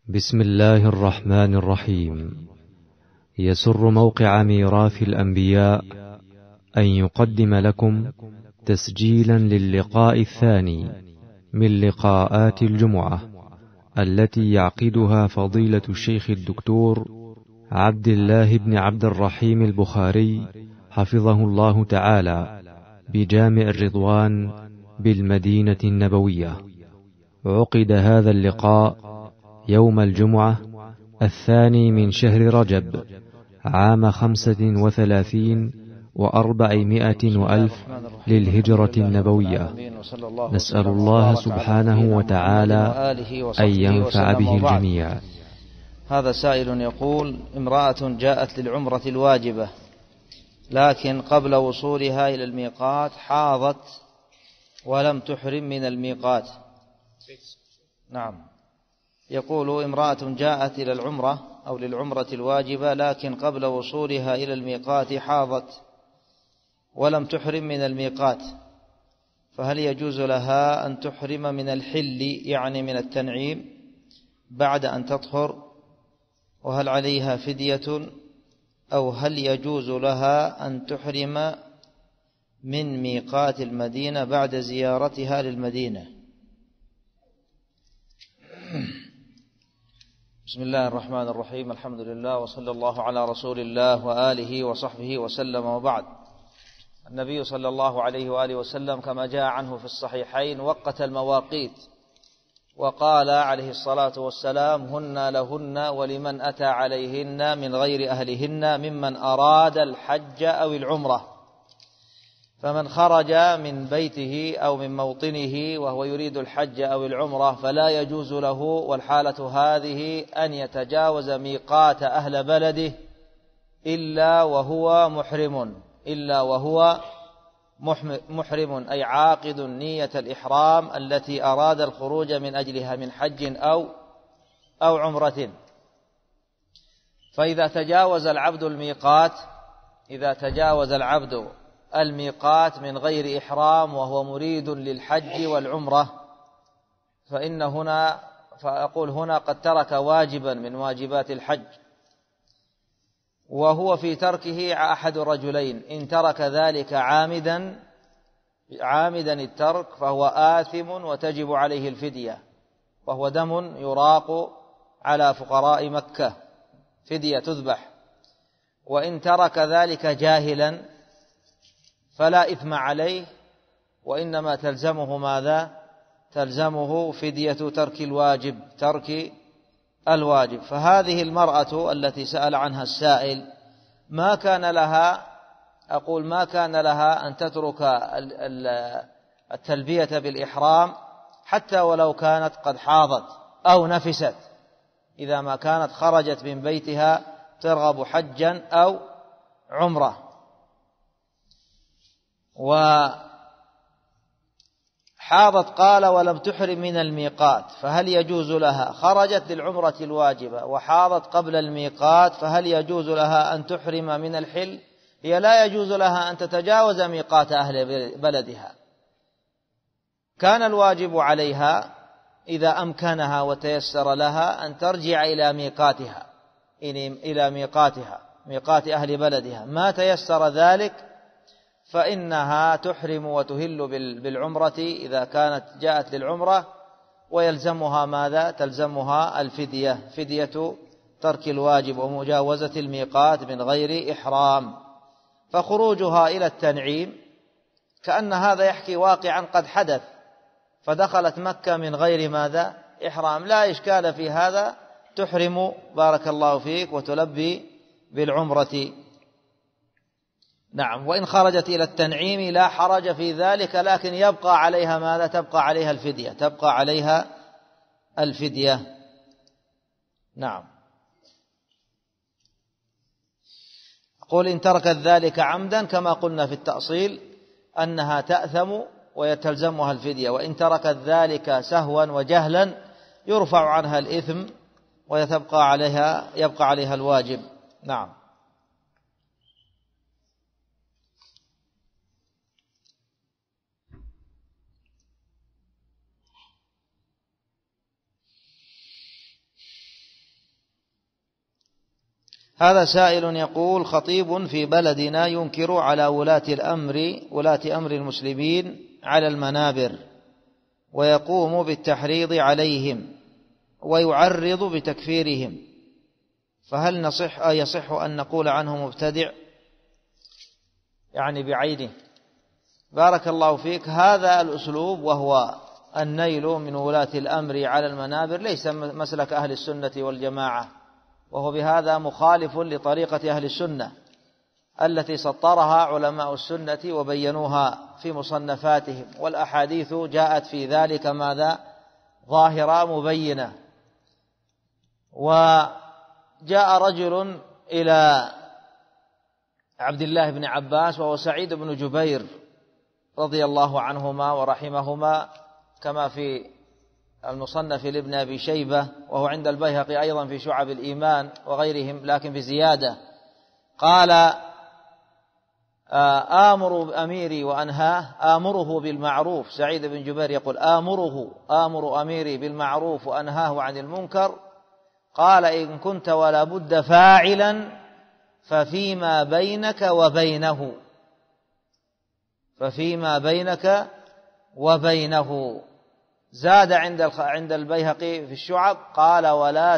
بسم الله الرحمن الرحيم. يسر موقع ميراث الأنبياء أن يقدم لكم تسجيلا للقاء الثاني من لقاءات الجمعة التي يعقدها فضيلة الشيخ الدكتور عبد الله بن عبد الرحيم البخاري حفظه الله تعالى بجامع الرضوان بالمدينة النبوية. عقد هذا اللقاء يوم الجمعة 2 من شهر رجب عام 35 و400 وألف للهجرة النبوية. نسأل الله سبحانه وتعالى أن ينفع به الجميع. هذا سائل يقول: امرأة جاءت للعمرة الواجبة لكن قبل وصولها إلى الميقات حاضت ولم تحرم من الميقات. نعم، يقول: امرأة جاءت إلى العمرة أو للعمرة الواجبة لكن قبل وصولها إلى الميقات حاضت ولم تحرم من الميقات، فهل يجوز لها أن تحرم من الحل يعني من التنعيم بعد أن تطهر؟ وهل عليها فدية؟ أو هل يجوز لها أن تحرم من ميقات المدينة بعد زيارتها للمدينة؟ بسم الله الرحمن الرحيم. الحمد لله وصلى الله على رسول الله وآله وصحبه وسلم، وبعد. النبي صلى الله عليه وآله وسلم كما جاء عنه في الصحيحين وقت المواقيت وقال عليه الصلاة والسلام: هن لهن ولمن أتى عليهن من غير أهلهن ممن أراد الحج أو العمرة. فمن خرج من بيته أو من موطنه وهو يريد الحج أو العمرة فلا يجوز له والحالة هذه أن يتجاوز ميقات أهل بلده إلا وهو محرم أي عاقد نية الإحرام التي أراد الخروج من أجلها من حج أو عمرة. فإذا تجاوز العبد الميقات من غير إحرام وهو مريد للحج والعمرة فأقول هنا قد ترك واجبا من واجبات الحج، وهو في تركه أحد رجلين: إن ترك ذلك عامدا الترك فهو آثم وتجب عليه الفدية، وهو دم يراق على فقراء مكة، فدية تذبح. وإن ترك ذلك جاهلا فلا إثم عليه، وإنما تلزمه ماذا؟ تلزمه فدية ترك الواجب. فهذه المرأة التي سأل عنها السائل ما كان لها أن تترك التلبية بالإحرام حتى ولو كانت قد حاضت أو نفست، إذا ما كانت خرجت من بيتها ترغب حجا أو عمرة. وحاضت قال ولم تحرم من الميقات، فهل يجوز لها؟ خرجت للعمرة الواجبة وحاضت قبل الميقات، فهل يجوز لها أن تحرم من الحل؟ هي لا يجوز لها أن تتجاوز ميقات أهل بلدها. كان الواجب عليها إذا أمكنها وتيسر لها أن ترجع إلى ميقات أهل بلدها. ما تيسر ذلك فإنها تحرم وتهل بالعمرة إذا كانت جاءت للعمرة، ويلزمها ماذا؟ تلزمها الفدية، فدية ترك الواجب ومجاوزة الميقات من غير إحرام. فخروجها إلى التنعيم كأن هذا يحكي واقعا قد حدث، فدخلت مكة من غير ماذا؟ إحرام، لا إشكال في هذا، تحرم بارك الله فيك وتلبي بالعمرة. نعم. وإن خرجت إلى التنعيم لا حرج في ذلك، لكن يبقى عليها ماذا؟ تبقى عليها الفدية. نعم. قل إن تركت ذلك عمدا كما قلنا في التأصيل أنها تأثم ويتلزمها الفدية، وإن تركت ذلك سهوا وجهلا يرفع عنها الإثم ويبقى عليها الواجب. نعم. هذا سائل يقول: خطيب في بلدنا ينكر على ولاة أمر المسلمين على المنابر، ويقوم بالتحريض عليهم ويعرض بتكفيرهم، فهل يصح أن نقول عنه مبتدع؟ يعني بعينه. بارك الله فيك. هذا الأسلوب وهو النيل من ولاة الأمر على المنابر ليس مسلك أهل السنة والجماعة، وهو بهذا مخالف لطريقة أهل السنة التي سطرها علماء السنة وبينوها في مصنفاتهم، والأحاديث جاءت في ذلك ماذا؟ ظاهرة مبينة. وجاء رجل إلى عبد الله بن عباس وهو سعيد بن جبير رضي الله عنهما ورحمهما، كما في المصنف لابن أبي شيبة، وهو عند البيهقي أيضا في شعب الإيمان وغيرهم، لكن في زيادة. قال: آمر أميري وأنهاه، آمره بالمعروف. سعيد بن جبير يقول: آمر أميري بالمعروف وأنهاه عن المنكر. قال: إن كنت ولا بد فاعلا ففيما بينك وبينه. زاد عند البيهقي في الشعب قال: ولا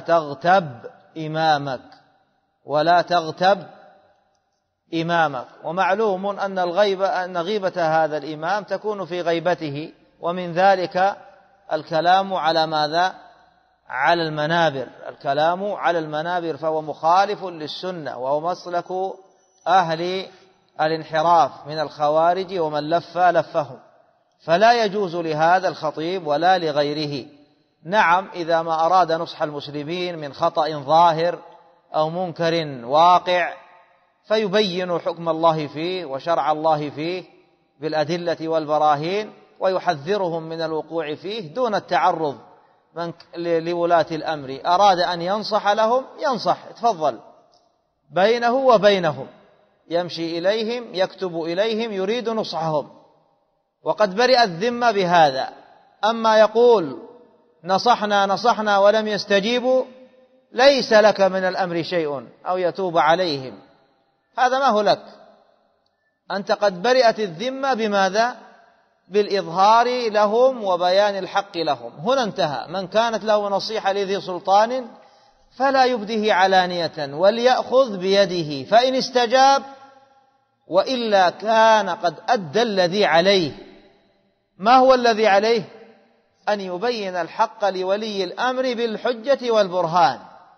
تغتب إمامك. ومعلوم أن غيبة هذا الإمام تكون في غيبته، ومن ذلك الكلام على ماذا؟ على المنابر. الكلام على المنابر فهو مخالف للسنة، وهو مسلك أهل الانحراف من الخوارج ومن لفهم، فلا يجوز لهذا الخطيب ولا لغيره. نعم، إذا ما أراد نصح المسلمين من خطأ ظاهر أو منكر واقع فيبين حكم الله فيه وشرع الله فيه بالأدلة والبراهين، ويحذرهم من الوقوع فيه دون التعرض لولاة الأمر. أراد أن ينصح لهم ينصح، تفضل، بينه وبينهم، يمشي إليهم يكتب إليهم يريد نصحهم، وقد برئ الذمة بهذا. أما يقول نصحنا ولم يستجيبوا، ليس لك من الأمر شيء، أو يتوب عليهم، هذا ما هو لك. أنت قد برئت الذمة بماذا؟ بالإظهار لهم وبيان الحق لهم. هنا انتهى. من كانت له نصيحة لذي سلطان فلا يبده علانية وليأخذ بيده، فإن استجاب، وإلا كان قد أدى الذي عليه. ما هو الذي عليه؟ أن يبين الحق لولي الأمر بالحجة والبرهان.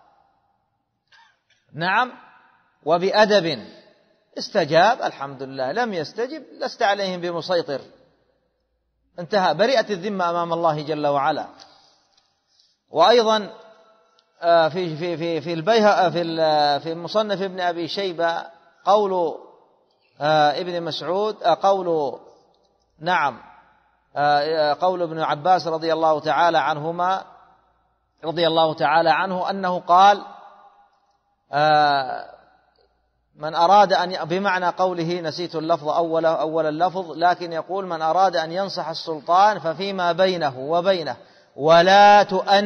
نعم، وبأدب. استجاب الحمد لله، لم يستجب لست عليهم بمسيطر. انتهى، برئت الذمة أمام الله جل وعلا. وأيضا في مصنف ابن أبي شيبة قول ابن مسعود، قول ابن عباس رضي الله تعالى عنه أنه قال: من أراد أن، بمعنى قوله نسيت اللفظ أول اللفظ، لكن يقول: من أراد أن ينصح السلطان ففيما بينه وبينه ولا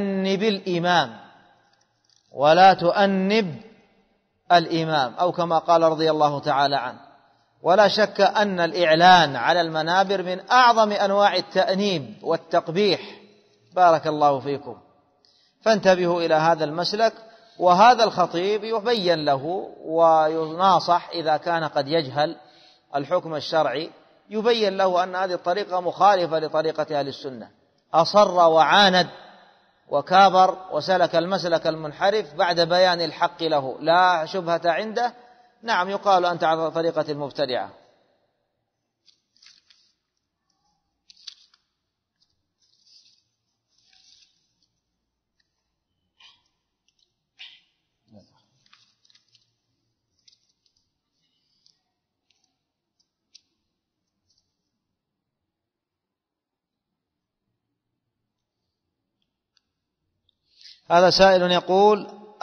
تؤنب الإمام، أو كما قال رضي الله تعالى عنه. ولا شك أن الإعلان على المنابر من أعظم أنواع التأنيب والتقبيح. بارك الله فيكم. فانتبهوا إلى هذا المسلك. وهذا الخطيب يبين له ويناصح إذا كان قد يجهل الحكم الشرعي، يبين له أن هذه الطريقة مخالفة لطريقة أهل السنة. أصر وعاند وكابر وسلك المسلك المنحرف بعد بيان الحق له، لا شبهة عنده. نعم، يقال أنت على طريقة المبتدعة. هذا سائل يقول: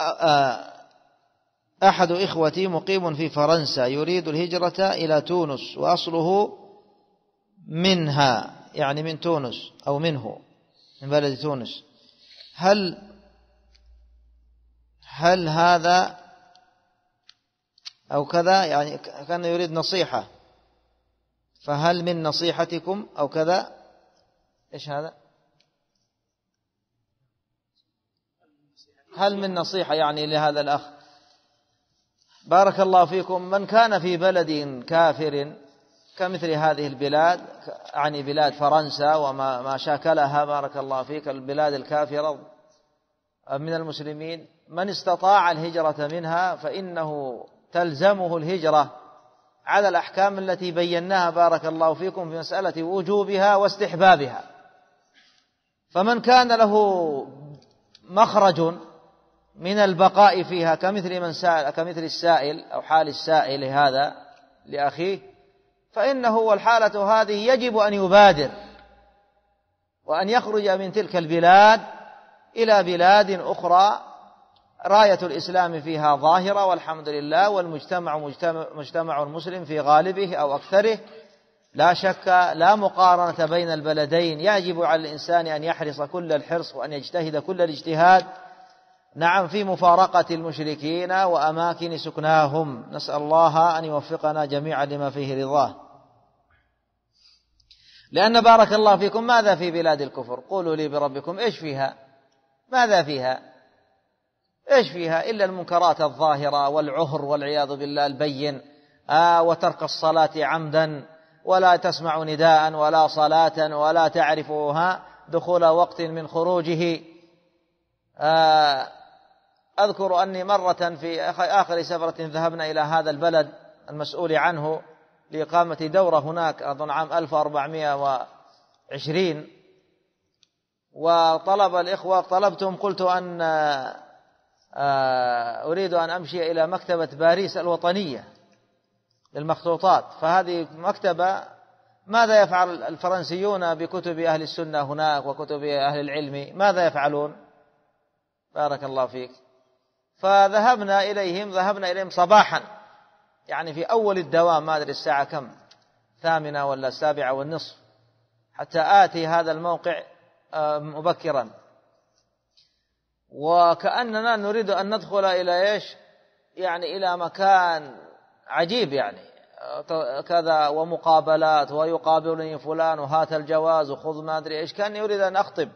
أحد إخوتي مقيم في فرنسا يريد الهجرة إلى تونس، وأصله منها، يعني من تونس أو منه، من بلد تونس. هل هذا أو كذا، يعني كان يريد نصيحة، فهل من نصيحتكم أو كذا. إيش هذا؟ هل من نصيحة يعني لهذا الأخ؟ بارك الله فيكم. من كان في بلد كافر كمثل هذه البلاد، يعني بلاد فرنسا وما شاكلها، بارك الله فيك، البلاد الكافرة من المسلمين، من استطاع الهجرة منها فإنه تلزمه الهجرة على الأحكام التي بيناها بارك الله فيكم في مسألة وجوبها واستحبابها. فمن كان له مخرج من البقاء فيها كمثل السائل أو حال السائل هذا لأخيه، فإنه والحالة هذه يجب أن يبادر وأن يخرج من تلك البلاد إلى بلاد أخرى راية الإسلام فيها ظاهرة والحمد لله، والمجتمع مجتمع مسلم في غالبه أو أكثره، لا شك، لا مقارنة بين البلدين. يجب على الإنسان أن يحرص كل الحرص وأن يجتهد كل الاجتهاد، نعم، في مفارقة المشركين وأماكن سكناهم. نسأل الله أن يوفقنا جميعا لما فيه رضاه. لأن بارك الله فيكم ماذا في بلاد الكفر؟ قولوا لي بربكم إيش فيها؟ ماذا فيها؟ إيش فيها إلا المنكرات الظاهرة والعهر والعياذ بالله البين، وترك الصلاة عمدا، ولا تسمع نداء ولا صلاة ولا تعرفها دخول وقت من خروجه. أذكر أني مرة في آخر سفرة ذهبنا إلى هذا البلد المسؤول عنه لإقامة دورة هناك أظن عام 1420، وطلب الإخوة، طلبتهم، قلت أن أريد أن أمشي إلى مكتبة باريس الوطنية للمخطوطات. فهذه مكتبة، ماذا يفعل الفرنسيون بكتب أهل السنة هناك وكتب أهل العلم؟ ماذا يفعلون؟ بارك الله فيك. فذهبنا إليهم صباحا، يعني في أول الدوام، ما أدري الساعة كم، 8 ولا 7:30، حتى آتي هذا الموقع مبكرا. وكأننا نريد أن ندخل إلى إيش؟ يعني إلى مكان عجيب، يعني كذا ومقابلات، ويقابلني فلان وهات الجواز وخذ ما أدري إيش، كان يريد أن أخطب.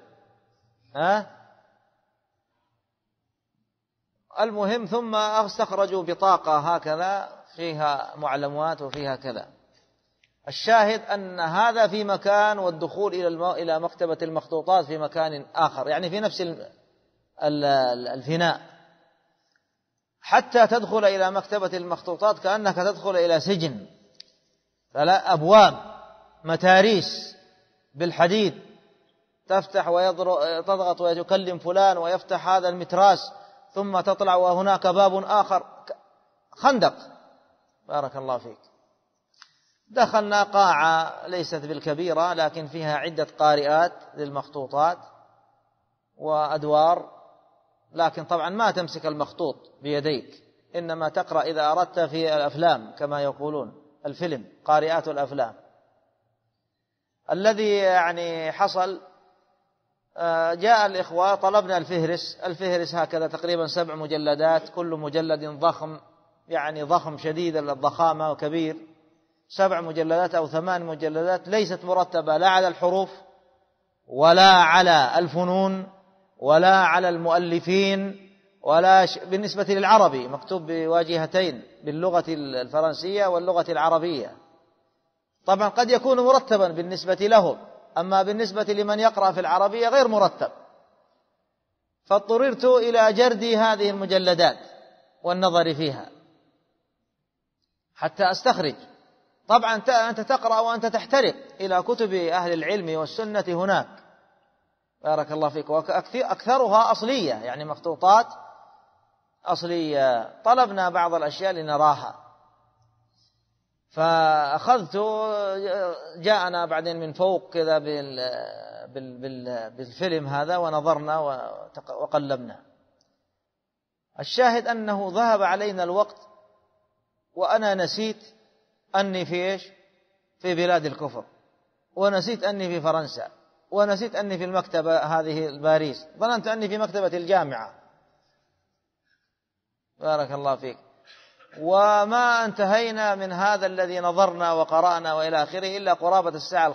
المهم، ثم استخرجوا بطاقة هكذا فيها معلومات وفيها كذا. الشاهد أن هذا في مكان، والدخول إلى مكتبة المخطوطات في مكان آخر، يعني في نفس الفناء. حتى تدخل إلى مكتبة المخطوطات كأنك تدخل إلى سجن، فلا أبواب، متاريس بالحديد، تفتح وتضغط ويكلم فلان ويفتح هذا المتراس، ثم تطلع وهناك باب آخر، خندق. بارك الله فيك. دخلنا قاعة ليست بالكبيرة، لكن فيها عدة قارئات للمخطوطات وأدوار، لكن طبعا ما تمسك المخطوط بيديك، إنما تقرأ إذا أردت في الأفلام كما يقولون، الفيلم، قارئات الأفلام. الذي يعني حصل، جاء الإخوة، طلبنا الفهرس هكذا تقريبا 7 مجلدات، كل مجلد ضخم، يعني ضخم شديد الضخامة وكبير، 7 مجلدات أو 8 مجلدات، ليست مرتبة لا على الحروف ولا على الفنون ولا على المؤلفين، ولا بالنسبة للعربي مكتوب بواجهتين، باللغة الفرنسية واللغة العربية. طبعا قد يكون مرتبا بالنسبة لهم، أما بالنسبة لمن يقرأ في العربية غير مرتب. فاضطررت إلى جرد هذه المجلدات والنظر فيها حتى أستخرج. طبعا أنت تقرأ وأنت تحترق إلى كتب أهل العلم والسنة هناك، بارك الله فيك، وأكثرها أصلية، يعني مخطوطات أصلية. طلبنا بعض الأشياء لنراها، فأخذت، جاءنا بعدين من فوق كذا بالفيلم هذا، ونظرنا وقلبنا. الشاهد أنه ذهب علينا الوقت، وأنا نسيت أني في إيش؟ في بلاد الكفر، ونسيت أني في فرنسا، ونسيت أني في المكتبة هذه باريس، ظننت أني في مكتبة الجامعة. بارك الله فيك. وما انتهينا من هذا الذي نظرنا وقرأنا وإلى آخره إلا قرابة الساعة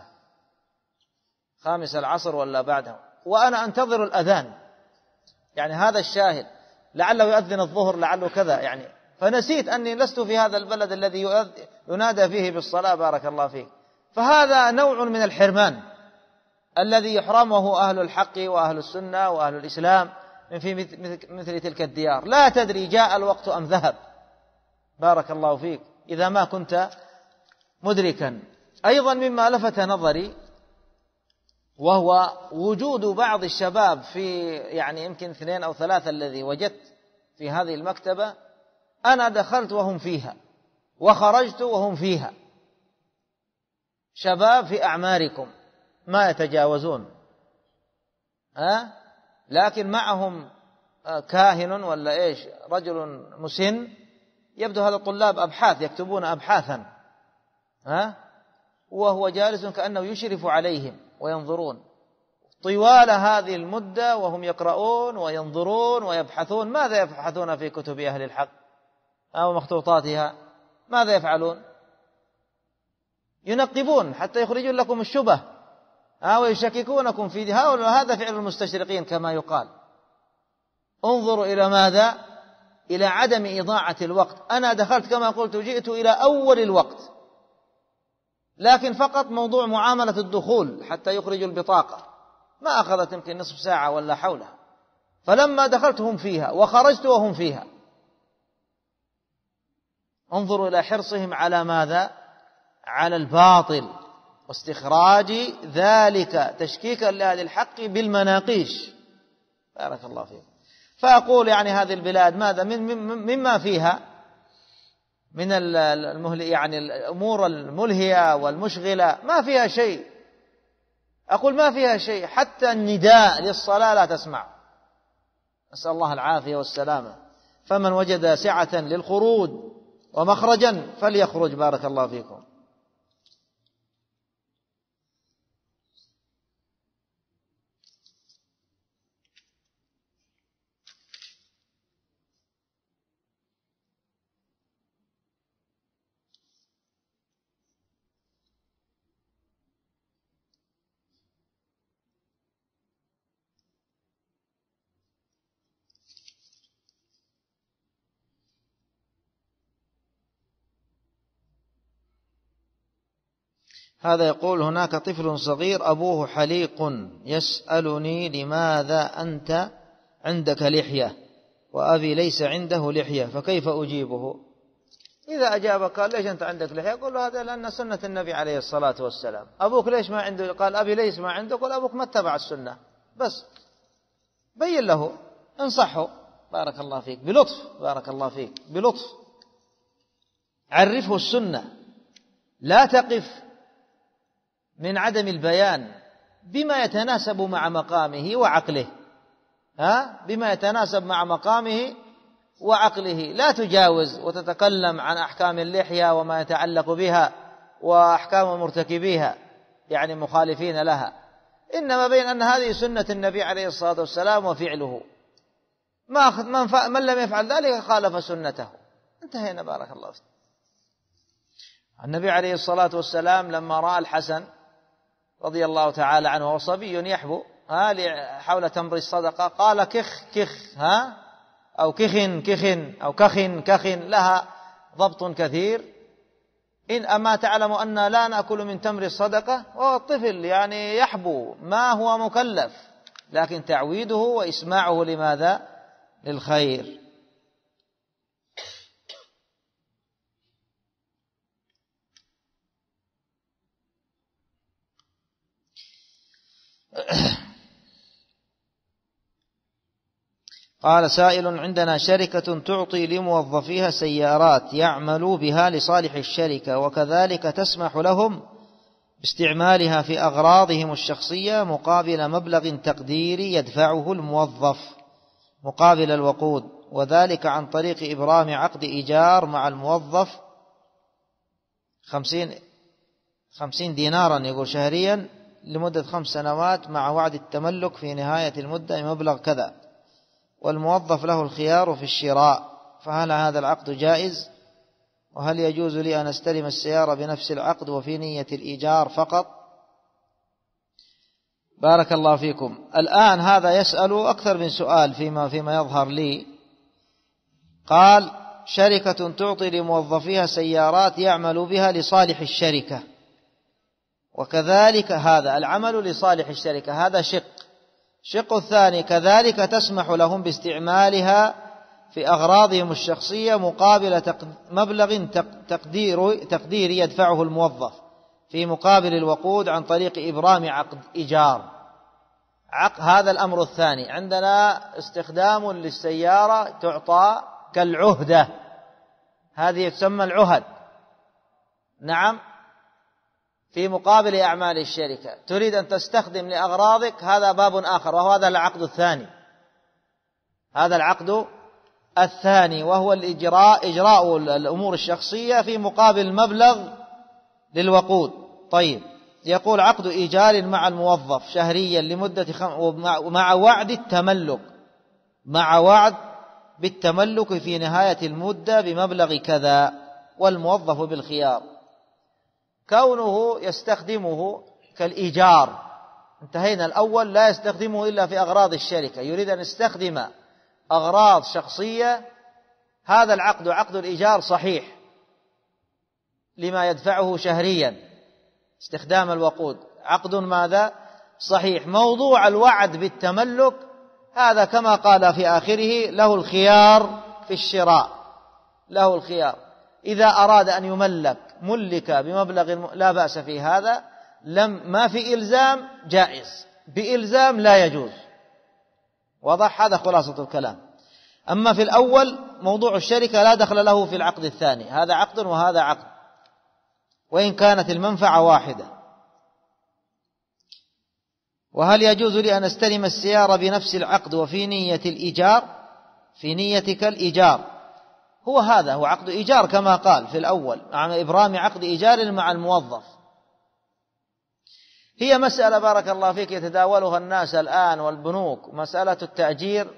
5 العصر ولا بعدها، وأنا أنتظر الأذان. يعني هذا الشاهد، لعله يؤذن الظهر لعله كذا يعني، فنسيت أني لست في هذا البلد الذي ينادى فيه بالصلاة. بارك الله فيك. فهذا نوع من الحرمان الذي يحرمه أهل الحق وأهل السنة وأهل الإسلام من في مثل تلك الديار. لا تدري جاء الوقت أم ذهب. بارك الله فيك إذا ما كنت مدركا. أيضا مما لفت نظري وهو وجود بعض الشباب في يعني يمكن 2 أو 3 الذي وجدت في هذه المكتبة، أنا دخلت وهم فيها وخرجت وهم فيها، شباب في أعماركم ما يتجاوزون، لكن معهم كاهن ولا إيش، رجل مسن، يبدو هذا الطلاب أبحاث يكتبون أبحاثا، وهو جالس كأنه يشرف عليهم وينظرون طوال هذه المدة وهم يقرؤون وينظرون ويبحثون. ماذا يبحثون في كتب أهل الحق أو مخطوطاتها؟ ماذا يفعلون؟ ينقبون حتى يخرجون لكم الشبه ويشككونكم في هؤلاء. هذا فعل المستشرقين كما يقال. انظروا إلى ماذا؟ إلى عدم إضاعة الوقت. أنا دخلت كما قلت جئت إلى أول الوقت، لكن فقط موضوع معاملة الدخول حتى يخرجوا البطاقة ما أخذت يمكن نصف ساعة ولا حولها. فلما دخلت هم فيها وخرجت وهم فيها. انظروا إلى حرصهم على ماذا؟ على الباطل واستخراج ذلك تشكيكا لأهل الحق بالمناقيش. بارك الله فيكم. فأقول يعني هذه البلاد ماذا مما فيها من يعني الأمور الملهية والمشغلة ما فيها شيء. أقول ما فيها شيء، حتى النداء للصلاة لا تسمع. نسأل الله العافية والسلامة. فمن وجد سعة للخروج ومخرجا فليخرج. بارك الله فيكم. هذا يقول هناك طفل صغير أبوه حليق يسألني لماذا أنت عندك لحية وأبي ليس عنده لحية فكيف أجيبه؟ إذا أجاب قال ليش أنت عندك لحية؟ قل له هذا لأن سنة النبي عليه الصلاة والسلام. أبوك ليش ما عنده؟ قال أبي ليس ما عنده. قل أبوك ما اتبع السنة. بس بين له، انصحه. بارك الله فيك بلطف. بارك الله فيك بلطف. عرفه السنة. لا تقف من عدم البيان بما يتناسب مع مقامه وعقله. بما يتناسب مع مقامه وعقله. لا تجاوز وتتكلم عن أحكام اللحية وما يتعلق بها وأحكام مرتكبيها يعني مخالفين لها، إنما بين أن هذه سنة النبي عليه الصلاة والسلام وفعله. من لم يفعل ذلك خالف سنته. انتهينا. بارك الله فيك. النبي عليه الصلاة والسلام لما رأى الحسن رضي الله تعالى عنه وصبي يحبو حول تمر الصدقة قال كخ كخ أو كخن كخن أو كخن كخن، لها ضبط كثير. إن أما تعلم أن لا نأكل من تمر الصدقة، وهو الطفل يعني يحبو ما هو مكلف، لكن تعويده وإسماعه لماذا؟ للخير. قال سائل عندنا شركة تعطي لموظفيها سيارات يعملوا بها لصالح الشركة، وكذلك تسمح لهم باستعمالها في أغراضهم الشخصية مقابل مبلغ تقديري يدفعه الموظف مقابل الوقود، وذلك عن طريق إبرام عقد إيجار مع الموظف 50 دينارا يقول شهريا لمدة 5 سنوات مع وعد التملك في نهاية المدة بمبلغ كذا، والموظف له الخيار في الشراء، فهل هذا العقد جائز؟ وهل يجوز لي أن أستلم السيارة بنفس العقد وفي نية الإيجار فقط؟ بارك الله فيكم. الآن هذا يسأل أكثر من سؤال فيما يظهر لي. قال: شركة تعطي لموظفيها سيارات يعمل بها لصالح الشركة، وكذلك هذا العمل لصالح الشركة، هذا شق الثاني كذلك تسمح لهم باستعمالها في أغراضهم الشخصية مقابل مبلغ تقدير يدفعه الموظف في مقابل الوقود عن طريق إبرام عقد إيجار. هذا الأمر الثاني. عندنا استخدام للسيارة تعطى كالعهدة، هذه تسمى العهد، نعم، في مقابل أعمال الشركة، تريد أن تستخدم لأغراضك، هذا باب آخر، وهو هذا العقد الثاني. هذا العقد الثاني وهو إجراء الأمور الشخصية في مقابل مبلغ للوقود. طيب، يقول: عقد إيجار مع الموظف شهريا لمدة مع وعد التملك، مع وعد بالتملك في نهاية المدة بمبلغ كذا، والموظف بالخيار. كونه يستخدمه كالإيجار، انتهينا. الأول لا يستخدمه إلا في أغراض الشركة، يريد أن يستخدم أغراض شخصية، هذا العقد عقد الإيجار صحيح لما يدفعه شهريا استخدام الوقود، عقد ماذا؟ صحيح. موضوع الوعد بالتملك هذا كما قال في آخره له الخيار في الشراء، له الخيار إذا أراد أن ملك بمبلغ لا بأس في هذا، ما في إلزام جائز، بإلزام لا يجوز. واضح؟ هذا خلاصة الكلام. أما في الأول موضوع الشركة لا دخل له في العقد الثاني، هذا عقد وهذا عقد، وإن كانت المنفعة واحدة. وهل يجوز لي أن أستلم السيارة بنفس العقد وفي نية الإيجار؟ في نيتك الإيجار، هذا هو عقد إيجار كما قال في الأول، مع إبرام عقد إيجار مع الموظف. هي مسألة بارك الله فيك يتداولها الناس الآن والبنوك، مسألة التأجير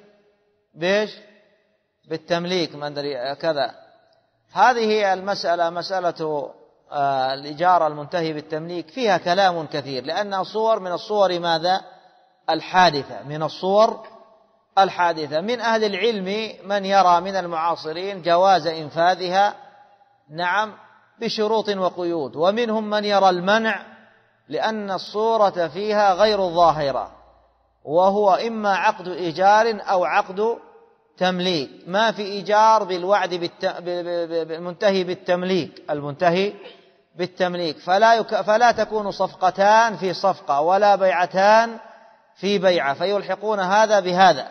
بالتمليك، ما أدري كذا. هذه هي المسألة، مسألة الإجارة المنتهي بالتمليك، فيها كلام كثير، لأنها صور من الصور ماذا؟ الحادثة، من الصور الحادثة. من أهل العلم من يرى من المعاصرين جواز إنفاذها، نعم، بشروط وقيود، ومنهم من يرى المنع، لأن الصورة فيها غير ظاهرة، وهو إما عقد إيجار أو عقد تمليك. ما في إيجار بالوعد بالمنتهي بالتمليك، المنتهي بالتمليك، فلا تكون صفقتان في صفقة ولا بيعتان في بيعة، فيلحقون هذا بهذا.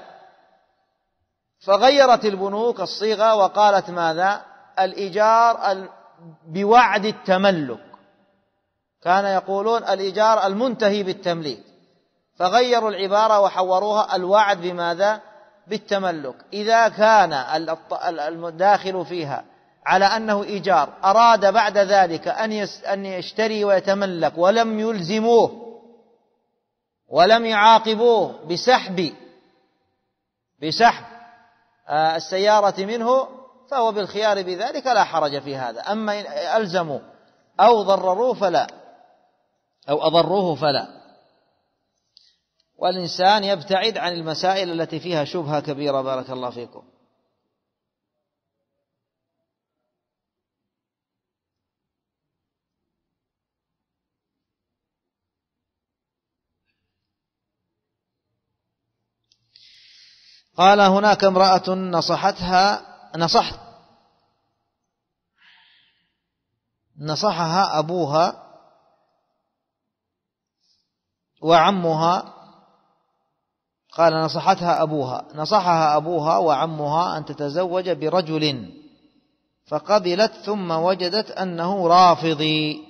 فغيرت البنوك الصيغة وقالت ماذا؟ الإيجار بوعد التملك، كان يقولون الإيجار المنتهي بالتمليك، فغيروا العبارة وحوروها الوعد بماذا؟ بالتملك. إذا كان الداخل فيها على أنه إيجار أراد بعد ذلك أن يشتري ويتملك، ولم يلزموه ولم يعاقبوه بسحب السيارة منه، فهو بالخيار بذلك، لا حرج في هذا. أما إن ألزموا أو ضرروه فلا، أو أضروه فلا. والإنسان يبتعد عن المسائل التي فيها شبهة كبيرة. بارك الله فيكم. قال: هناك امرأة نصحها أبوها وعمها. قال: نصحها أبوها وعمها أن تتزوج برجل، فقبلت، ثم وجدت أنه رافضي،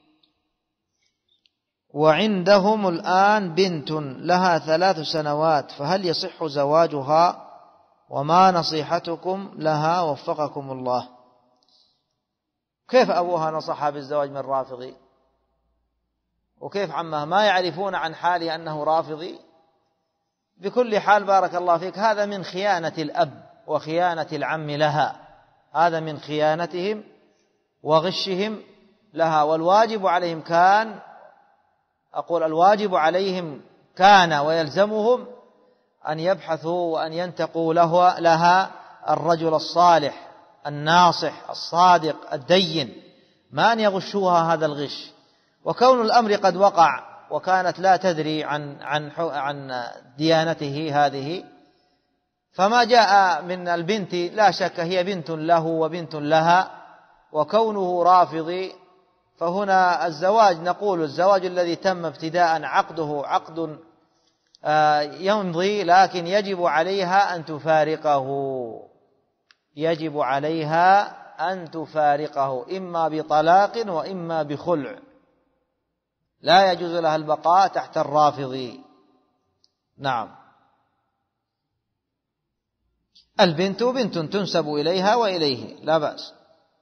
وعندهم الآن بنت لها 3 سنوات، فهل يصح زواجها؟ وما نصيحتكم لها وفقكم الله؟ كيف أبوها نصحها بالزواج من رافضي؟ وكيف عمها ما يعرفون عن حاله أنه رافضي؟ بكل حال بارك الله فيك، هذا من خيانة الأب وخيانة العم لها، هذا من خيانتهم وغشهم لها. والواجب عليهم كان، أقول الواجب عليهم كان ويلزمهم أن يبحثوا وأن ينتقوا لها الرجل الصالح الناصح الصادق الدين، ما أن يغشوها هذا الغش. وكون الأمر قد وقع وكانت لا تدري عن ديانته هذه، فما جاء من البنت لا شك هي بنت له وبنت لها، وكونه رافضي، فهنا الزواج نقول الزواج الذي تم ابتداء عقده عقد يمضي، لكن يجب عليها أن تفارقه، يجب عليها أن تفارقه إما بطلاق وإما بخلع، لا يجوز لها البقاء تحت الرافضي. نعم. البنت بنت تنسب إليها وإليه لا بأس.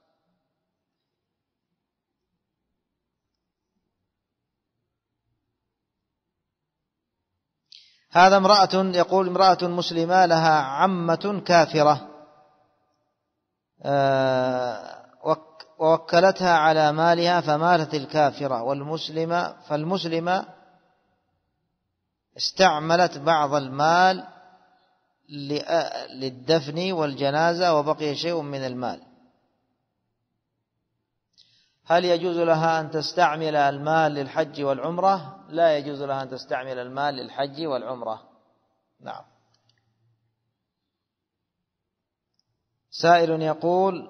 هذا امرأة يقول امرأة مسلمة لها عمة كافرة ووكلتها على مالها فماتت الكافرة فالمسلمة استعملت بعض المال للدفن والجنازة وبقي شيء من المال، هل يجوز لها أن تستعمل المال للحج والعمرة؟ لا يجوز لها أن تستعمل المال للحج والعمرة. نعم. سائل يقول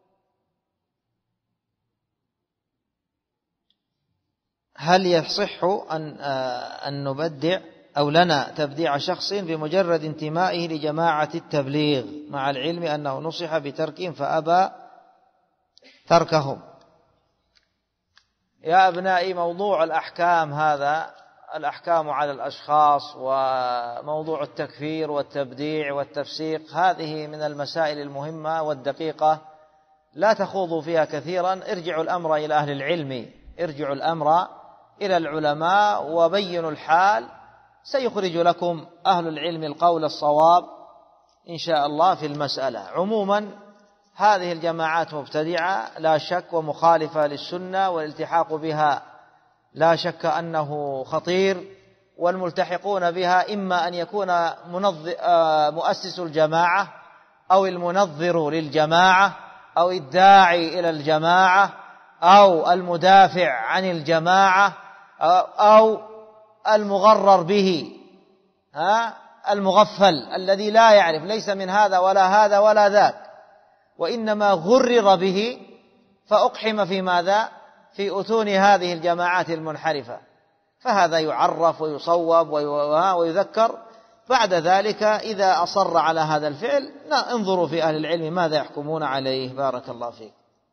هل يصح أن نبدع أو لنا تبديع شخص بمجرد انتمائه لجماعة التبليغ مع العلم أنه نصح بتركهم فأبى تركهم؟ يا أبنائي، موضوع الأحكام هذا، الأحكام على الأشخاص وموضوع التكفير والتبديع والتفسيق، هذه من المسائل المهمة والدقيقة، لا تخوضوا فيها كثيرا. ارجعوا الأمر إلى أهل العلم، ارجعوا الأمر إلى العلماء وبينوا الحال، سيخرج لكم أهل العلم القول الصواب إن شاء الله في المسألة. عموما هذه الجماعات مبتدعة لا شك ومخالفة للسنة، والالتحاق بها لا شك أنه خطير، والملتحقون بها إما أن يكون مؤسس الجماعة أو المنظر للجماعة أو الداعي إلى الجماعة أو المدافع عن الجماعة أو المغرر به، المغفل الذي لا يعرف، ليس من هذا ولا هذا ولا ذاك، وإنما غرر به فأقحم في ماذا؟ في أتون هذه الجماعات المنحرفة، فهذا يعرف ويصوب ويذكر. بعد ذلك إذا أصر على هذا الفعل انظروا في أهل العلم ماذا يحكمون عليه. بارك الله فيك.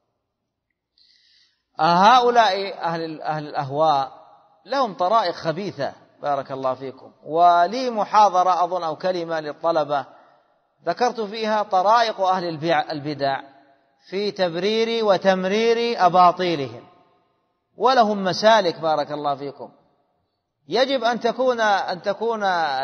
هؤلاء أهل الأهواء لهم طرائق خبيثة، بارك الله فيكم. ولي محاضرة أظن أو كلمة للطلبة ذكرت فيها طرائق أهل البدع في تبرير وتمرير أباطيلهم، ولهم مسالك بارك الله فيكم. يجب أن تكون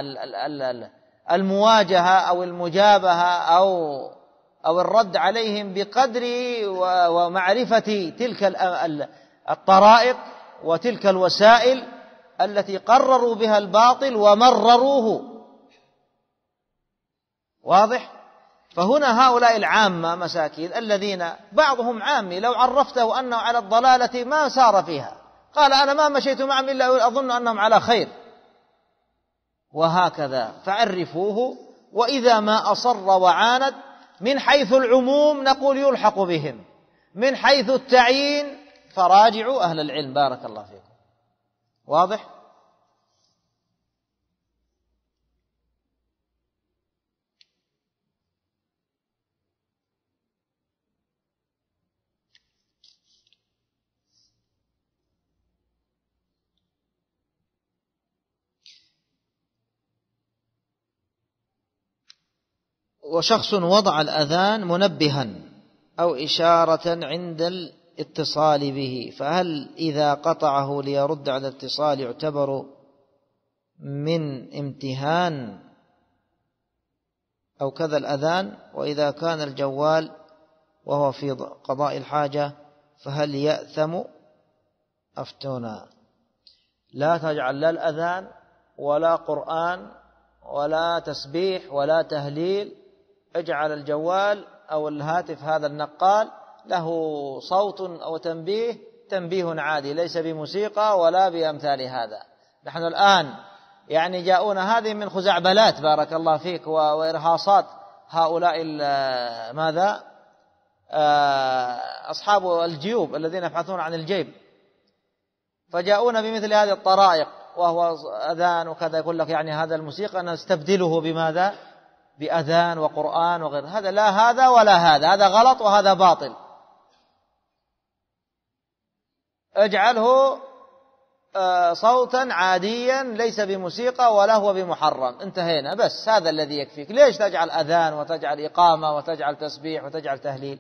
المواجهة أو المجابهة أو الرد عليهم بقدر ومعرفة تلك الطرائق وتلك الوسائل التي قرروا بها الباطل ومرروه. واضح؟ فهنا هؤلاء العامة مساكين الذين بعضهم عامي لو عرفته أنه على الضلالة ما سار فيها، قال أنا ما مشيت معهم إلا أظن أنهم على خير، وهكذا. فعرفوه، وإذا ما أصر وعاند من حيث العموم نقول يلحق بهم، من حيث التعيين فراجعوا أهل العلم. بارك الله فيكم. واضح؟ وشخص وضع الأذان منبها أو إشارة عند الاتصال به، فهل إذا قطعه ليرد على الاتصال يعتبر من امتهان أو كذا الأذان؟ وإذا كان الجوال وهو في قضاء الحاجة فهل يأثم؟ أفتونا. لا تجعل لا الأذان ولا قرآن ولا تسبيح ولا تهليل، اجعل الجوال أو الهاتف هذا النقال له صوت أو تنبيه عادي، ليس بموسيقى ولا بأمثال هذا. نحن الآن يعني جاءونا هذه من خزعبلات بارك الله فيك وإرهاصات هؤلاء ماذا أصحاب الجيوب الذين يبحثون عن الجيب، فجاءونا بمثل هذه الطرائق وهو أذان وكذا، يقول لك يعني هذا الموسيقى نستبدله بماذا؟ بأذان وقرآن وغير هذا. لا هذا ولا هذا، هذا غلط وهذا باطل. اجعله صوتا عاديا ليس بموسيقى ولا هو بمحرم، انتهينا، بس هذا الذي يكفيك. ليش تجعل أذان وتجعل إقامة وتجعل تسبيح وتجعل تهليل؟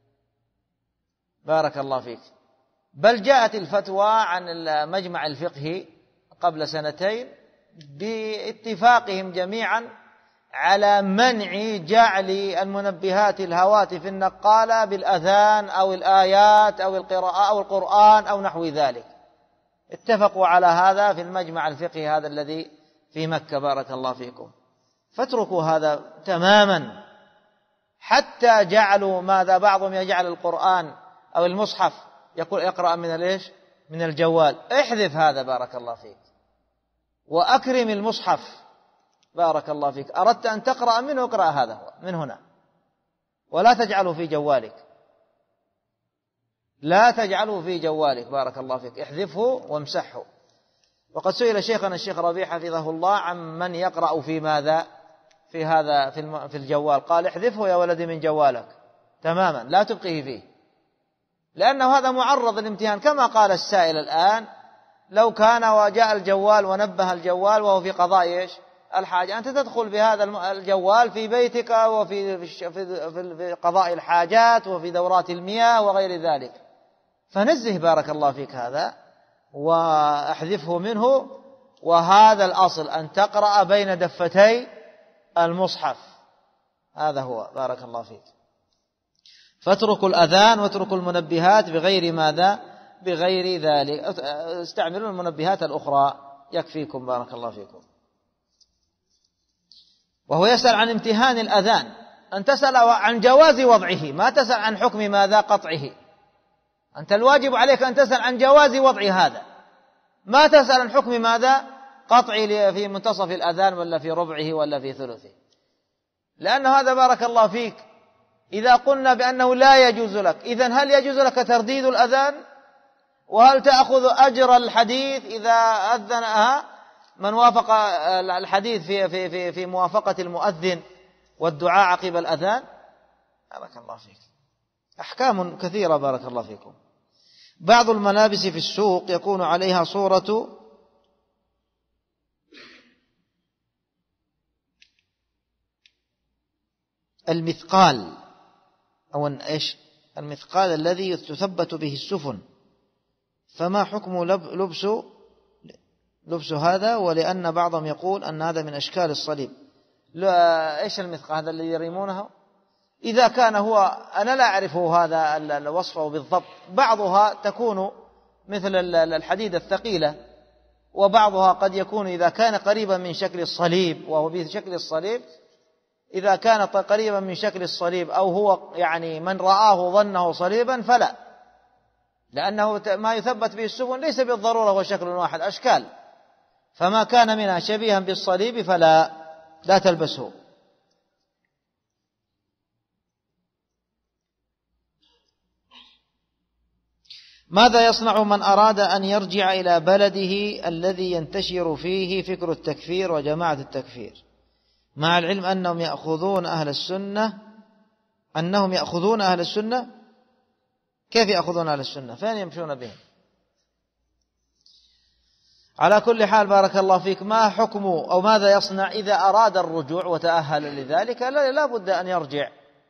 بارك الله فيك. بل جاءت الفتوى عن المجمع الفقهي قبل 2 باتفاقهم جميعا على منع جعل المنبهات الهواتف النقالة بالأذان أو الآيات أو القراءة أو القرآن أو نحو ذلك. اتفقوا على هذا في المجمع الفقهي هذا الذي في مكة بارك الله فيكم. فاتركوا هذا تماما، حتى جعلوا ماذا؟ بعضهم يجعل القرآن أو المصحف يقول اقرأ من الجوال. احذف هذا بارك الله فيك، وأكرم المصحف بارك الله فيك. أردت أن تقرأ منه اقرأ هذا هو من هنا، ولا تجعله في جوالك، لا تجعله في جوالك بارك الله فيك، احذفه وامسحه. وقد سئل شيخنا الشيخ ربيع حفظه الله عن من يقرأ في ماذا في هذا في الجوال، قال احذفه يا ولدي من جوالك تماما، لا تبقيه فيه، لأنه هذا معرض للامتهان. كما قال السائل الآن، لو كان وجاء الجوال ونبه الجوال وهو في قضاء الحاجة، أنت تدخل بهذا الجوال في بيتك وفي قضاء الحاجات وفي دورات المياه وغير ذلك. فنزه بارك الله فيك هذا وأحذفه منه. وهذا الأصل أن تقرأ بين دفتي المصحف، هذا هو بارك الله فيك. فاتركوا الأذان واتركوا المنبهات بغير ماذا؟ بغير ذلك، استعملوا المنبهات الأخرى يكفيكم بارك الله فيكم. وهو يسأل عن امتهان الأذان، أن تسأل عن جواز وضعه، ما تسأل عن حكم ماذا؟ قطعه. أنت الواجب عليك أن تسأل عن جواز وضع هذا، ما تسأل عن حكم ماذا؟ قطعه في منتصف الأذان ولا في ربعه ولا في ثلثه. لأن هذا بارك الله فيك إذا قلنا بأنه لا يجوز لك، إذن هل يجوز لك ترديد الأذان؟ وهل تأخذ أجر الحديث إذا أذنها من وافق الحديث في موافقة المؤذن والدعاء عقب الأذان؟ بارك الله فيك. أحكام كثيرة بارك الله فيكم. بعض الملابس في السوق يكون عليها صورة المثقال، أو إيش المثقال الذي تثبت به السفن، فما حكم لبس هذا؟ ولأن بعضهم يقول أن هذا من أشكال الصليب. إيش المثقال هذا الذي يرمونه؟ إذا كان هو، أنا لا أعرفه هذا الوصفه بالضبط، بعضها تكون مثل الحديد الثقيلة، وبعضها قد يكون إذا كان قريبا من شكل الصليب وهو بشكل الصليب، إذا كان قريبا من شكل الصليب أو هو يعني من رآه ظنه صليبا فلا، لأنه ما يثبت به السفن ليس بالضرورة هو شكل واحد، أشكال، فما كان منها شبيها بالصليب فلا تلبسه. ماذا يصنع من أراد أن يرجع إلى بلده الذي ينتشر فيه فكر التكفير وجماعة التكفير، مع العلم أنهم يأخذون أهل السنة؟ كيف يأخذون أهل السنة؟ فين يمشون بهم؟ على كل حال بارك الله فيك، ما حكم أو ماذا يصنع إذا أراد الرجوع وتأهل لذلك؟ لا بد أن يرجع،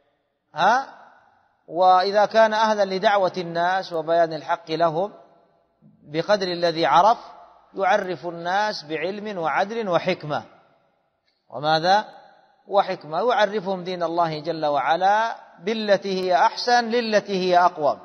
وإذا كان أهلا لدعوة الناس وبيان الحق لهم بقدر الذي عرف، يعرف الناس بعلم وعدل وحكمة، وماذا؟ وحكمة، يعرفهم دين الله جل وعلا بالتي هي أحسن للتي هي أقوم.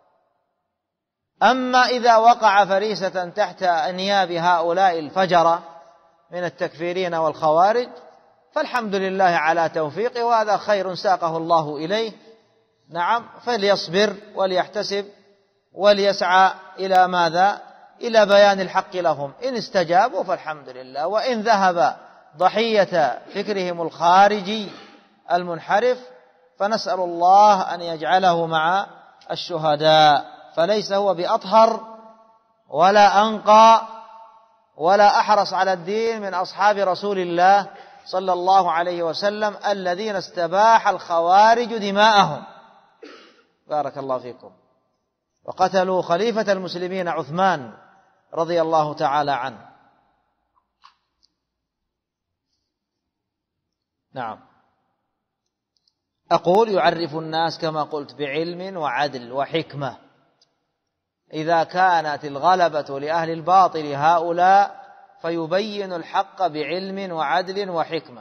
أما إذا وقع فريسة تحت أنياب هؤلاء الفجرة من التكفيرين والخوارج فالحمد لله على توفيقه، وهذا خير ساقه الله إليه. نعم، فليصبر وليحتسب وليسعى إلى ماذا؟ إلى بيان الحق لهم. إن استجابوا فالحمد لله، وإن ذهب ضحية فكرهم الخارجي المنحرف فنسأل الله أن يجعله مع الشهداء، فليس هو بأطهر ولا أنقى ولا أحرص على الدين من أصحاب رسول الله صلى الله عليه وسلم الذين استباح الخوارج دماءهم، بارك الله فيكم، وقتلوا خليفة المسلمين عثمان رضي الله تعالى عنه. نعم، أقول يعرف الناس كما قلت بعلم وعدل وحكمة. إذا كانت الغلبة لأهل الباطل هؤلاء فيبين الحق بعلم وعدل وحكمة.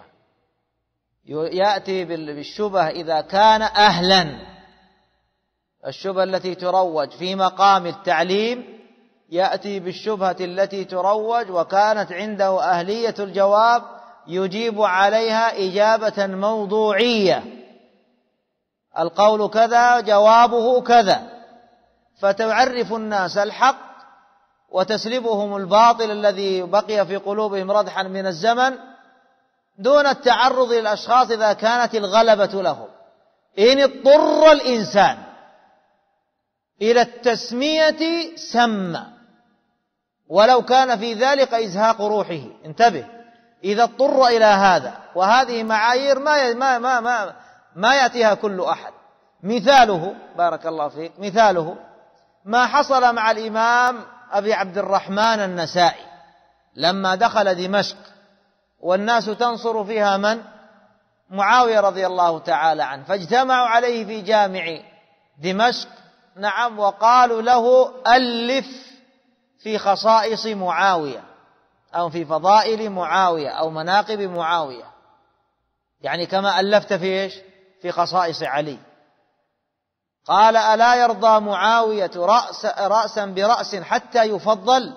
يأتي بالشبه إذا كان أهلا، الشبهة التي تروج في مقام التعليم يأتي بالشبهة التي تروج وكانت عنده أهلية الجواب يجيب عليها إجابة موضوعية، القول كذا جوابه كذا، فتعرف الناس الحق وتسلبهم الباطل الذي بقي في قلوبهم ردحا من الزمن دون التعرض للأشخاص إذا كانت الغلبة لهم. إن اضطر الإنسان إلى التسمية سمى ولو كان في ذلك إزهاق روحه. انتبه، إذا اضطر إلى هذا، وهذه معايير ما يأتيها كل أحد. مثاله بارك الله فيك، مثاله ما حصل مع الإمام أبي عبد الرحمن النسائي لما دخل دمشق والناس تنصر فيها من؟ معاوية رضي الله تعالى عنه، فاجتمعوا عليه في جامع دمشق. نعم، وقالوا له ألف في خصائص معاوية أو في فضائل معاوية أو مناقب معاوية، يعني كما ألفت في إيش؟ في خصائص علي. قال ألا يرضى معاوية رأسا برأس حتى يفضل؟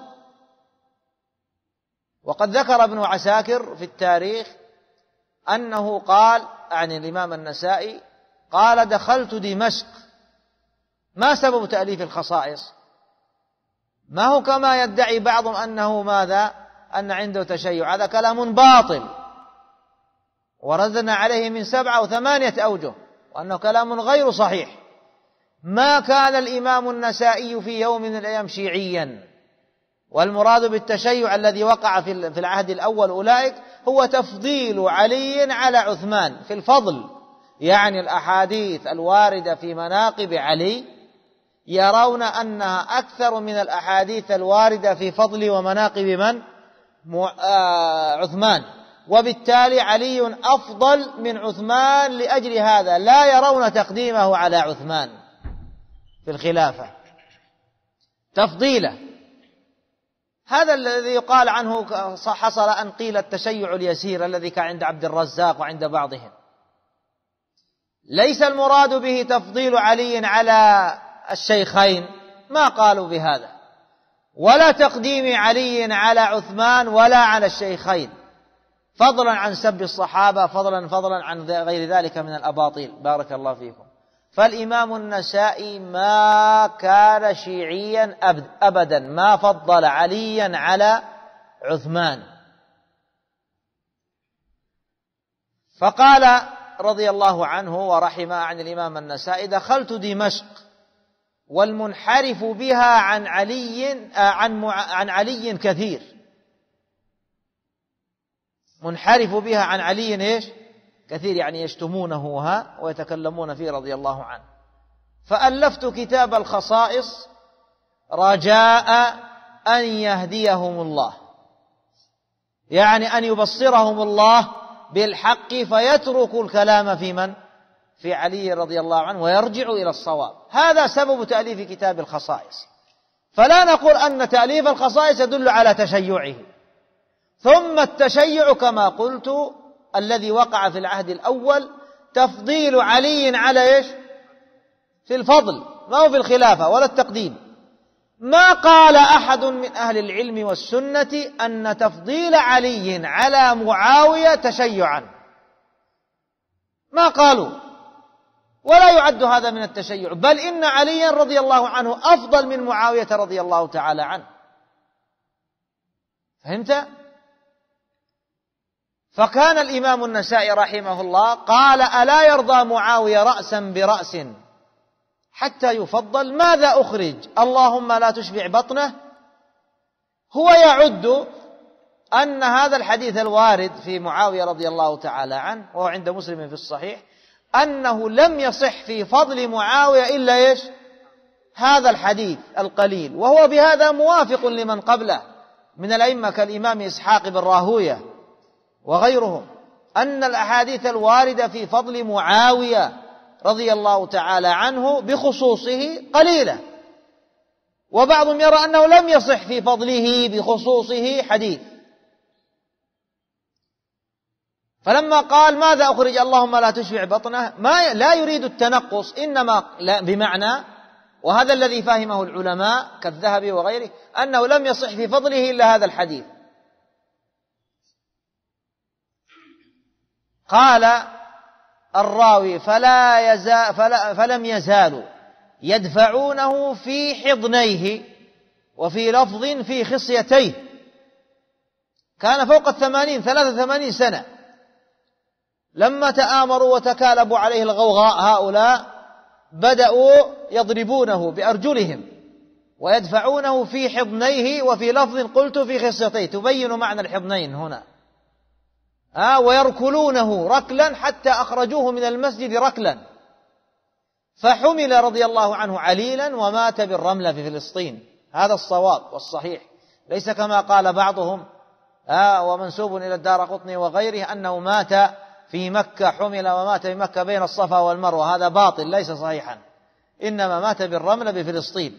وقد ذكر ابن عساكر في التاريخ أنه قال عن الإمام النسائي قال دخلت دمشق. ما سبب تأليف الخصائص؟ ما هو كما يدعي بعضهم أنه ماذا؟ أن عنده تشيع، هذا كلام باطل وردنا عليه من 7 أو 8 أوجه، وأنه كلام غير صحيح. ما كان الإمام النسائي في يوم من الأيام شيعيا، والمراد بالتشيع الذي وقع في العهد الأول أولئك هو تفضيل علي على عثمان في الفضل، يعني الأحاديث الواردة في مناقب علي يرون أنها أكثر من الأحاديث الواردة في فضل ومناقب من؟ عثمان، وبالتالي علي أفضل من عثمان. لأجل هذا لا يرون تقديمه على عثمان في الخلافة تفضيله. هذا الذي يقال عنه حصل أن قيل التشيع اليسير الذي كان عند عبد الرزاق وعند بعضهم. ليس المراد به تفضيل علي على الشيخين، ما قالوا بهذا، ولا تقديم علي على عثمان ولا على الشيخين، فضلا عن سب الصحابة، فضلا عن غير ذلك من الأباطيل، بارك الله فيكم. فالإمام النسائي ما كان شيعيا أبدا، ما فضل عليا على عثمان. فقال رضي الله عنه ورحمه عن الإمام النسائي دخلت دمشق والمنحرف بها عن علي كثير. منحرف بها عن علي إيش؟ كثير، يعني يشتمونه ويتكلمون فيه رضي الله عنه. فألفت كتاب الخصائص رجاء أن يهديهم الله، يعني أن يبصرهم الله بالحق فيتركوا الكلام في من؟ في علي رضي الله عنه ويرجعوا إلى الصواب. هذا سبب تأليف كتاب الخصائص. فلا نقول أن تأليف الخصائص يدل على تشيعه. ثم التشيع كما قلت الذي وقع في العهد الأول تفضيل علي على إيش؟ في الفضل، ما هو في الخلافة ولا التقديم. ما قال أحد من أهل العلم والسنة أن تفضيل علي على معاوية تشيعا، ما قالوا، ولا يعد هذا من التشيع، بل إن عليا رضي الله عنه أفضل من معاوية رضي الله تعالى عنه. فهمت؟ فكان الإمام النسائي رحمه الله قال: ألا يرضى معاوية رأسا برأس حتى يفضل؟ ماذا أخرج؟ اللهم لا تشبع بطنه. هو يعد أن هذا الحديث الوارد في معاوية رضي الله تعالى عنه، وهو عند مسلم في الصحيح، أنه لم يصح في فضل معاوية إلا إيش؟ هذا الحديث القليل، وهو بهذا موافق لمن قبله من الأئمة كالإمام إسحاق بن راهوية وغيرهم، أن الأحاديث الواردة في فضل معاوية رضي الله تعالى عنه بخصوصه قليلة، وبعضهم يرى أنه لم يصح في فضله بخصوصه حديث. فلما قال ماذا أخرج؟ اللهم لا تشبع بطنه، لا يريد التنقص، إنما بمعنى، وهذا الذي فهمه العلماء كالذهبي وغيره، أنه لم يصح في فضله إلا هذا الحديث. قال الراوي: فلم يزالوا يدفعونه في حضنيه، وفي لفظ في خصيتيه. كان فوق 83 سنة لما تآمروا وتكالبوا عليه الغوغاء هؤلاء، بدأوا يضربونه بأرجلهم ويدفعونه في حضنيه، وفي لفظ قلت في خصيتيه، تبين معنى الحضنين هنا، ويركلونه ركلا حتى أخرجوه من المسجد ركلا، فحمل رضي الله عنه عليلا ومات بالرملة في فلسطين. هذا الصواب والصحيح، ليس كما قال بعضهم ومنسوب إلى الدارقطني وغيره أنه مات في مكة، حمل ومات في مكة بين الصفا والمروة، هذا باطل ليس صحيحا، إنما مات بالرملة بفلسطين.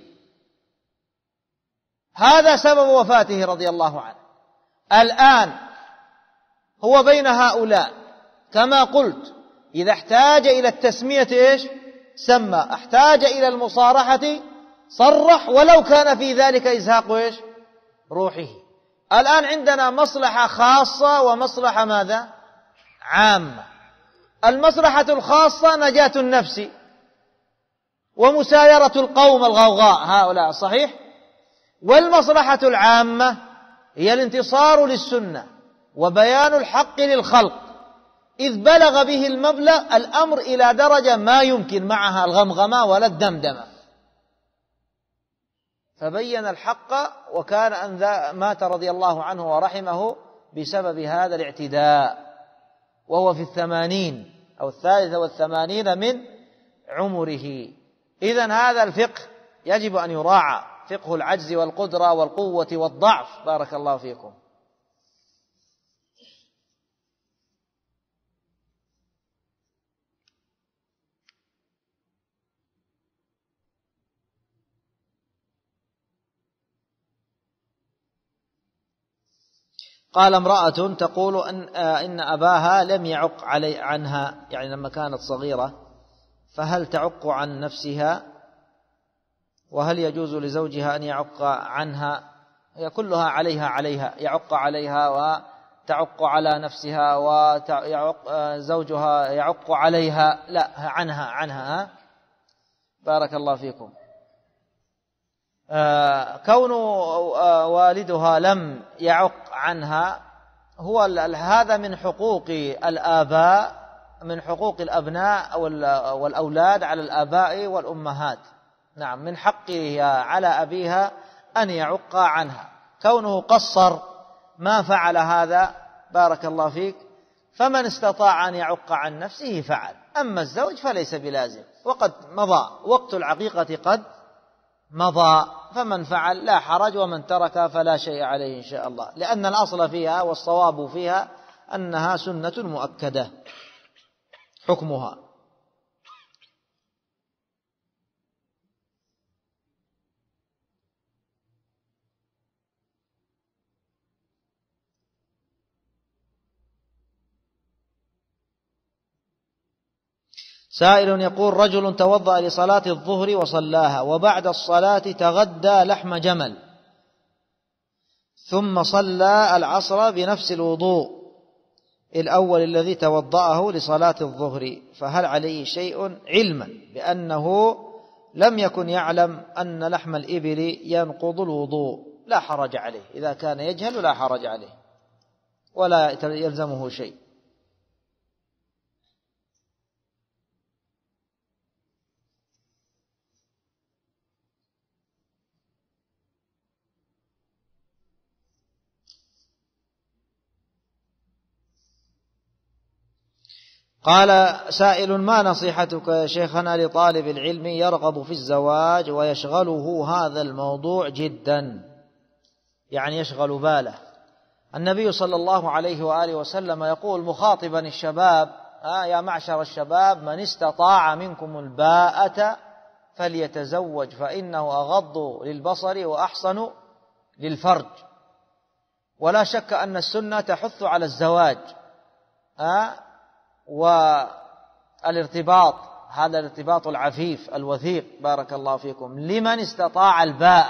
هذا سبب وفاته رضي الله عنه. الآن هو بين هؤلاء، كما قلت، إذا احتاج إلى التسمية إيش؟ سمى، احتاج إلى المصارحة صرح، ولو كان في ذلك إزهاق إيش؟ روحه. الآن عندنا مصلحة خاصة ومصلحة ماذا؟ عامة. المصلحة الخاصة نجاة النفس ومسايرة القوم الغوغاء هؤلاء، صحيح؟ والمصلحة العامة هي الانتصار للسنة وبيان الحق للخلق، إذ بلغ به الأمر إلى درجة ما يمكن معها الغمغمة ولا الدمدمة، فبين الحق. وكان أن مات رضي الله عنه ورحمه بسبب هذا الاعتداء، وهو في 80 أو 83 من عمره. إذن هذا الفقه يجب أن يراعى، فقه العجز والقدرة والقوة والضعف. بارك الله فيكم. قال: امرأة تقول إن أباها لم يعق عنها، يعني لما كانت صغيرة، فهل تعق عن نفسها؟ وهل يجوز لزوجها أن يعق عنها؟ هي كلها عليها، يعق عليها وتعق على نفسها، وزوجها يعق عليها، لا، عنها. بارك الله فيكم. كون والدها لم يعق عنها هو هذا من حقوق الآباء، من حقوق الأبناء والأولاد على الآباء والأمهات. نعم، من حقه على أبيها أن يعق عنها. كونه قصر ما فعل هذا، بارك الله فيك، فمن استطاع أن يعق عن نفسه فعل. أما الزوج فليس بلازم، وقد مضى وقت العقيقة، قد مضى، فمن فعل لا حرج، ومن ترك فلا شيء عليه إن شاء الله، لأن الأصل فيها والصواب فيها أنها سنة مؤكدة حكمها. سائل يقول: رجل توضأ لصلاة الظهر وصلاها، وبعد الصلاة تغدى لحم جمل، ثم صلى العصر بنفس الوضوء الأول الذي توضأه لصلاة الظهر، فهل عليه شيء؟ علما بأنه لم يكن يعلم أن لحم الإبل ينقض الوضوء، لا حرج عليه. إذا كان يجهل لا حرج عليه ولا يلزمه شيء. قال سائل: ما نصيحتك يا شيخنا لطالب العلم يرغب في الزواج ويشغله هذا الموضوع جدا، يعني يشغل باله؟ النبي صلى الله عليه وآله وسلم يقول مخاطبا الشباب: يا معشر الشباب، من استطاع منكم الباءة فليتزوج، فإنه أغض للبصر وأحصن للفرج. ولا شك أن السنة تحث على الزواج والارتباط، هذا الارتباط العفيف الوثيق بارك الله فيكم، لمن استطاع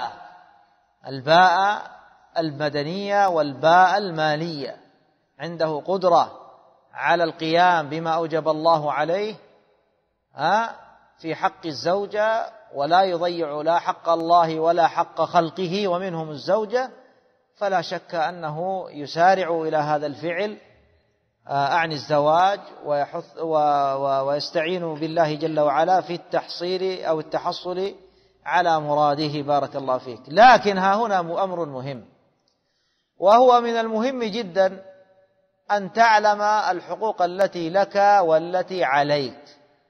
الباء المدنية والباء المالية، عنده قدرة على القيام بما أوجب الله عليه في حق الزوجة، ولا يضيع لا حق الله ولا حق خلقه ومنهم الزوجة، فلا شك أنه يسارع إلى هذا الفعل أعني الزواج، ويستعين بالله جل وعلا في التحصيل أو التحصل على مراده بارك الله فيك. لكن ها هنا أمر مهم، وهو من المهم جدا أن تعلم الحقوق التي لك والتي عليك.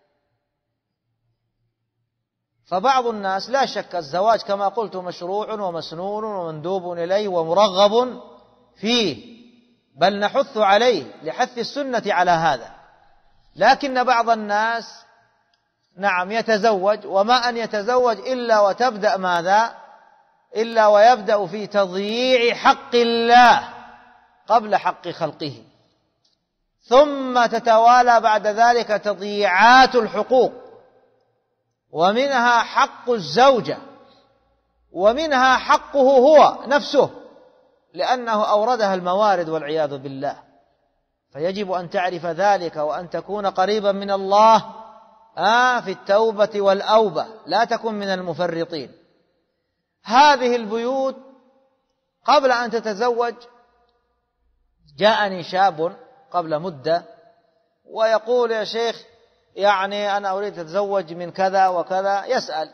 فبعض الناس لا شك الزواج كما قلت مشروع ومسنون ومندوب إليه ومرغب فيه، بل نحث عليه لحث السنة على هذا. لكن بعض الناس نعم يتزوج، وما أن يتزوج إلا وتبدأ ماذا؟ إلا ويبدأ في تضييع حق الله قبل حق خلقه، ثم تتوالى بعد ذلك تضييعات الحقوق، ومنها حق الزوجة، ومنها حقه هو نفسه، لأنه أوردها الموارد والعياذ بالله. فيجب أن تعرف ذلك، وأن تكون قريبا من الله في التوبة والأوبة، لا تكن من المفرطين. هذه البيوت قبل أن تتزوج جاءني شاب قبل مدة ويقول: يا شيخ يعني أنا أريد أتزوج من كذا وكذا، يسأل،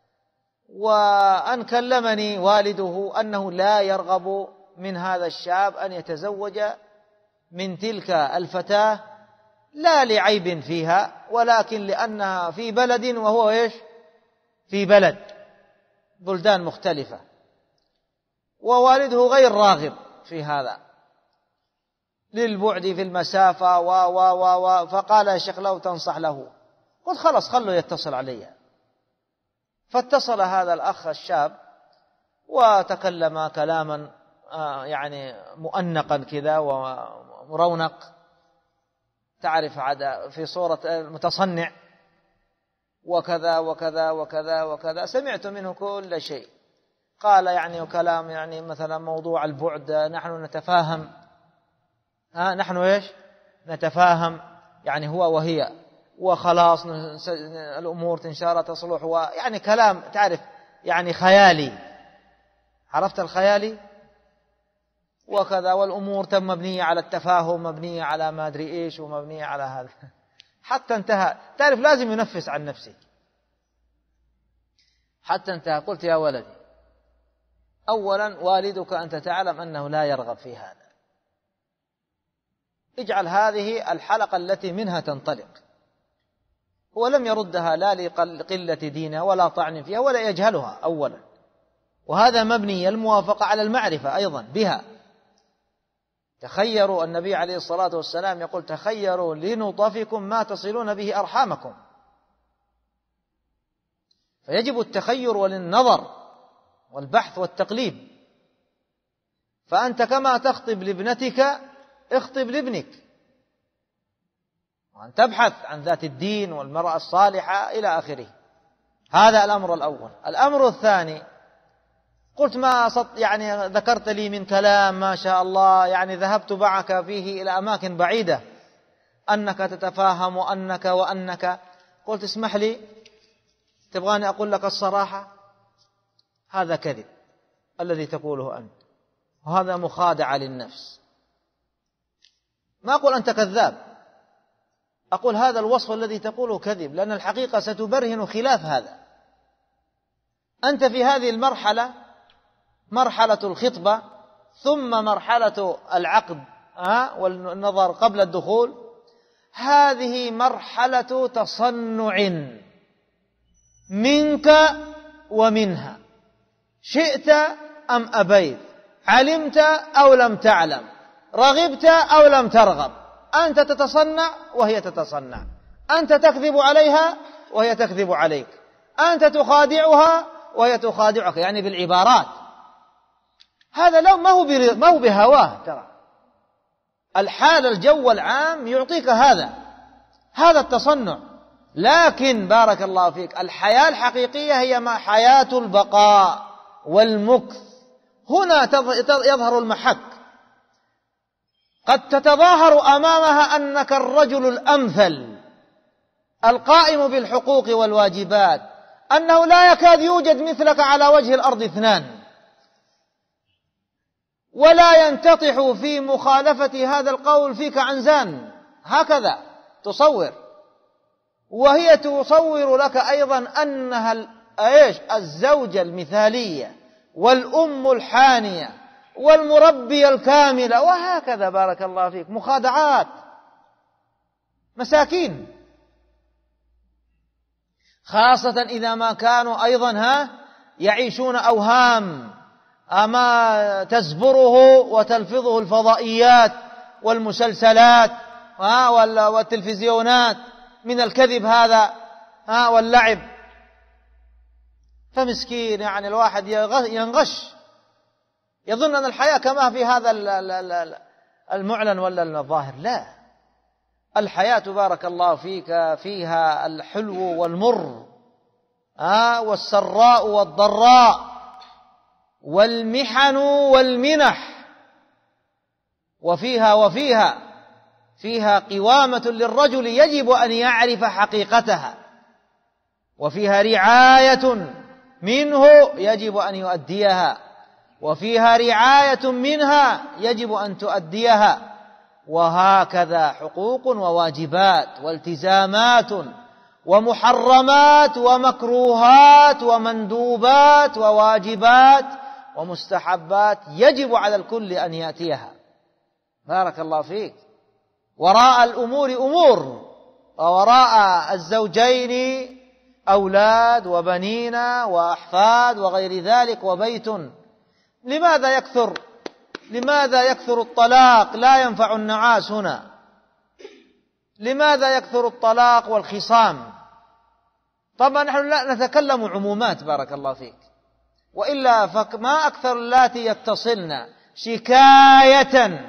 وأن كلمني والده أنه لا يرغب من هذا الشاب أن يتزوج من تلك الفتاة، لا لعيب فيها، ولكن لأنها في بلد وهو إيش؟ في بلدان مختلفة، ووالده غير راغب في هذا للبعد في المسافة فقال: يا شيخ لو تنصح له. قلت: خلص خلوا يتصل علي. فاتصل هذا الأخ الشاب وتكلم كلاما يعني مؤنقا كذا ومرونق، تعرف عاد في صورة المتصنع، وكذا وكذا وكذا وكذا. سمعت منه كل شيء. قال يعني كلام يعني مثلا موضوع البعد نحن نتفاهم، نحن إيش نتفاهم، يعني هو وهي، وخلاص الأمور إن شاء الله تصلح، ويعني كلام تعرف يعني خيالي، عرفت الخيالي وكذا، والأمور تم مبنية على التفاهم، مبنية على ما أدري إيش، ومبنية على هذا، حتى انتهى. تعرف لازم ينفس عن نفسه حتى انتهى. قلت: يا ولدي، أولا والدك أنت تعلم أنه لا يرغب في هذا، اجعل هذه الحلقة التي منها تنطلق. هو لم يردها لا لقلة دينها ولا طعن فيها ولا يجهلها أولا، وهذا مبني الموافقة على المعرفة أيضا بها. تخيروا، النبي عليه الصلاة والسلام يقول: تخيروا لنطفكم ما تصلون به أرحامكم. فيجب التخير والنظر والبحث والتقليب. فأنت كما تخطب لابنتك اخطب لابنك، وأن تبحث عن ذات الدين والمرأة الصالحة إلى آخره. هذا الأمر الأول. الأمر الثاني، قلت يعني ذكرت لي من كلام ما شاء الله، يعني ذهبت معك فيه إلى أماكن بعيدة، أنك تتفاهم وأنك قلت اسمح لي، تبغاني أقول لك الصراحة؟ هذا كذب الذي تقوله أنت، وهذا مخادعة للنفس. ما أقول أنت كذاب، أقول هذا الوصف الذي تقوله كذب، لأن الحقيقة ستبرهن خلاف هذا. أنت في هذه المرحلة، مرحلة الخطبة ثم مرحلة العقد والنظر قبل الدخول، هذه مرحلة تصنع منك ومنها، شئت أم أبيت، علمت أو لم تعلم، رغبت أو لم ترغب، أنت تتصنع وهي تتصنع، أنت تكذب عليها وهي تكذب عليك، أنت تخادعها وهي تخادعك، يعني بالعبارات. هذا لو ما هو بهواه، ترى الحال الجو العام يعطيك هذا التصنع. لكن بارك الله فيك، الحياة الحقيقية هي ما حياة البقاء والمكث. هنا يظهر المحك. قد تتظاهر أمامها أنك الرجل الأمثل القائم بالحقوق والواجبات، أنه لا يكاد يوجد مثلك على وجه الأرض اثنان، ولا ينتطح في مخالفة هذا القول فيك عنزان، هكذا تصور. وهي تصور لك أيضا أنها الزوجة المثالية والأم الحانية والمربية الكاملة، وهكذا بارك الله فيك. مخادعات، مساكين، خاصة إذا ما كانوا أيضا يعيشون أوهام ما تزبره وتلفظه الفضائيات والمسلسلات والتلفزيونات من الكذب هذا واللعب. فمسكين، يعني الواحد ينغش، يظن أن الحياة كما في هذا المعلن ولا الظاهر. لا، الحياة بارك الله فيك فيها الحلو والمر، والسراء والضراء، والمحن والمنح، فيها قوامة للرجل يجب أن يعرف حقيقتها، وفيها رعاية منه يجب أن يؤديها، وفيها رعاية منها يجب أن تؤديها، وهكذا حقوق وواجبات والتزامات ومحرمات ومكروهات ومندوبات وواجبات ومستحبات يجب على الكل أن يأتيها. بارك الله فيك. وراء الأمور أمور، ووراء الزوجين أولاد وبنين وأحفاد وغير ذلك وبيت. لماذا يكثر الطلاق؟ لا ينفع النعاس هنا. لماذا يكثر الطلاق والخصام؟ طبعا نحن لا نتكلم عمومات بارك الله فيك، وإلا فما أكثر اللاتي يتصلن شكاية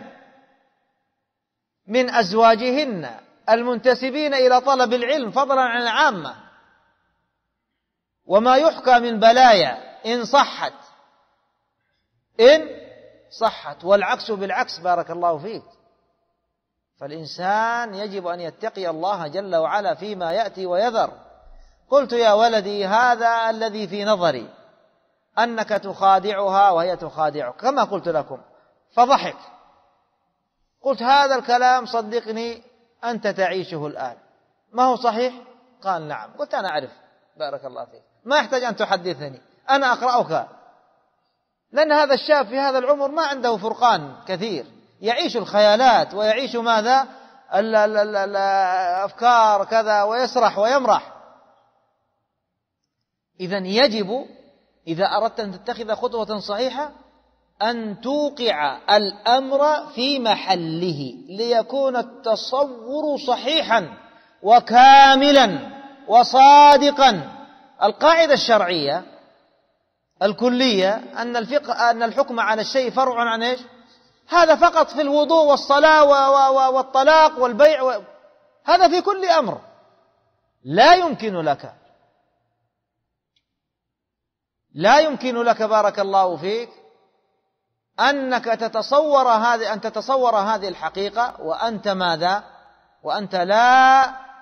من أزواجهن المنتسبين إلى طلب العلم فضلا عن العامة، وما يحكى من بلايا إن صحت، والعكس بالعكس بارك الله فيك. فالإنسان يجب أن يتقي الله جل وعلا فيما يأتي ويذر. قلت يا ولدي هذا الذي في نظري، أنك تخادعها وهي تخادعك كما قلت لكم، فضحك. قلت هذا الكلام صدقني أنت تعيشه الآن، ما هو صحيح؟ قال نعم. قلت أنا أعرف بارك الله فيك، ما يحتاج أن تحدثني، أنا أقرأك. لأن هذا الشاب في هذا العمر ما عنده فرقان كثير، يعيش الخيالات ويعيش ماذا؟ الأفكار كذا، ويسرح ويمرح. إذن يجب إذا أردت أن تتخذ خطوة صحيحة أن توقع الأمر في محله ليكون التصور صحيحا وكاملا وصادقا. القاعدة الشرعية الكلية أن الحكم على الشيء فرع عن إيش؟ هذا فقط في الوضوء والصلاة والطلاق والبيع هذا في كل أمر. لا يمكن لك بارك الله فيك أنك تتصور هذه الحقيقة وأنت ماذا؟ وأنت لا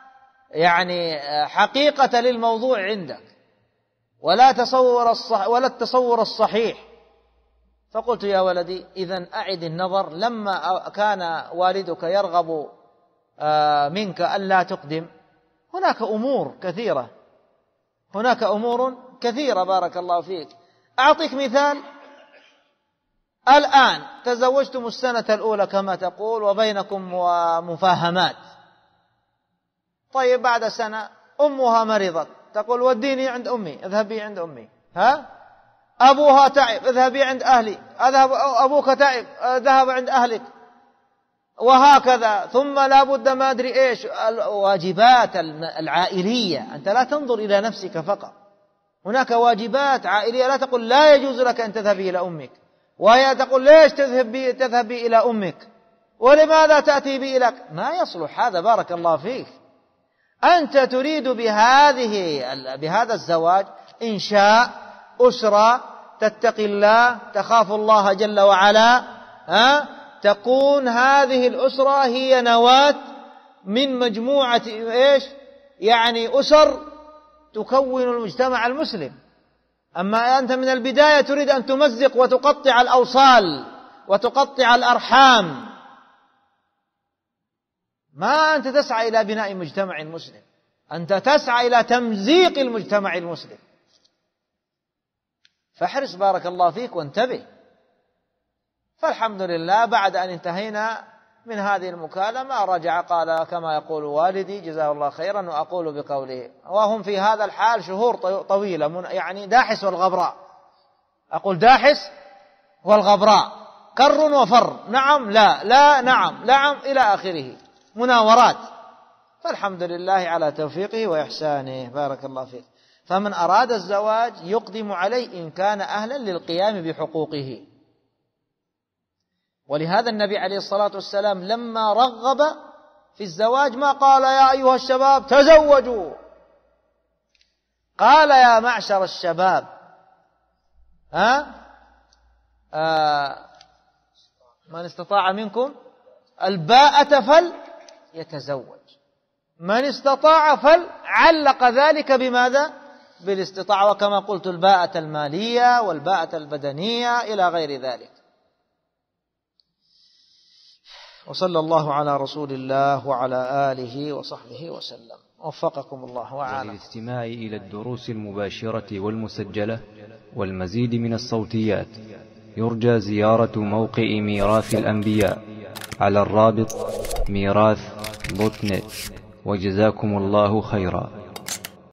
حقيقة للموضوع عندك، ولا التصور الصحيح. فقلت يا ولدي إذن أعد النظر، لما كان والدك يرغب منك أن لا تقدم، هناك أمور كثيرة بارك الله فيك. أعطيك مثال، الآن تزوجتم السنة الأولى كما تقول وبينكم مفاهمات، طيب بعد سنة أمها مرضت، تقول وديني عند أمي، اذهبي عند أمي، أبوها تعب، اذهبي عند أهلي، أبوك تعب، ذهب عند أهلك، وهكذا. ثم لا بد ما أدري إيش الواجبات العائلية. أنت لا تنظر إلى نفسك فقط، هناك واجبات عائلية. لا تقول لا يجوز لك أن تذهبي إلى أمك، وهي تقول ليش تذهبي إلى أمك، ولماذا تأتي بي إليك؟ ما يصلح هذا بارك الله فيك. أنت تريد بهذا الزواج إنشاء أسرة تتقي الله، تخاف الله جل وعلا، تكون هذه الأسرة هي نواة من مجموعة أسر تكون المجتمع المسلم. أما أنت من البداية تريد أن تمزق وتقطع الأوصال وتقطع الأرحام، ما أنت تسعى إلى بناء مجتمع مسلم، أنت تسعى إلى تمزيق المجتمع المسلم. فاحرص بارك الله فيك وانتبه. فالحمد لله بعد أن انتهينا من هذه المكالمة رجع قال كما يقول والدي جزاه الله خيرا وأقول بقوله، وهم في هذا الحال شهور طويلة، داحس والغبراء. أقول داحس والغبراء، كر وفر، نعم لا لا نعم نعم إلى آخره، مناورات. فالحمد لله على توفيقه وإحسانه بارك الله فيك. فمن أراد الزواج يقدم عليه إن كان أهلا للقيام بحقوقه. ولهذا النبي عليه الصلاة والسلام لما رغب في الزواج ما قال يا أيها الشباب تزوجوا، قال يا معشر الشباب من استطاع منكم الباءة فليتزوج، من استطاع علق ذلك بماذا؟ بالاستطاعة، وكما قلت الباءة المالية والباءة البدنية إلى غير ذلك. وصلى الله على رسول الله وعلى آله وصحبه وسلم، وفقكم الله وعانكم. للاستماع إلى الدروس المباشرة والمسجلة والمزيد من الصوتيات يرجى زيارة موقع ميراث الأنبياء على الرابط ميراث.net. وجزاكم الله خيرا.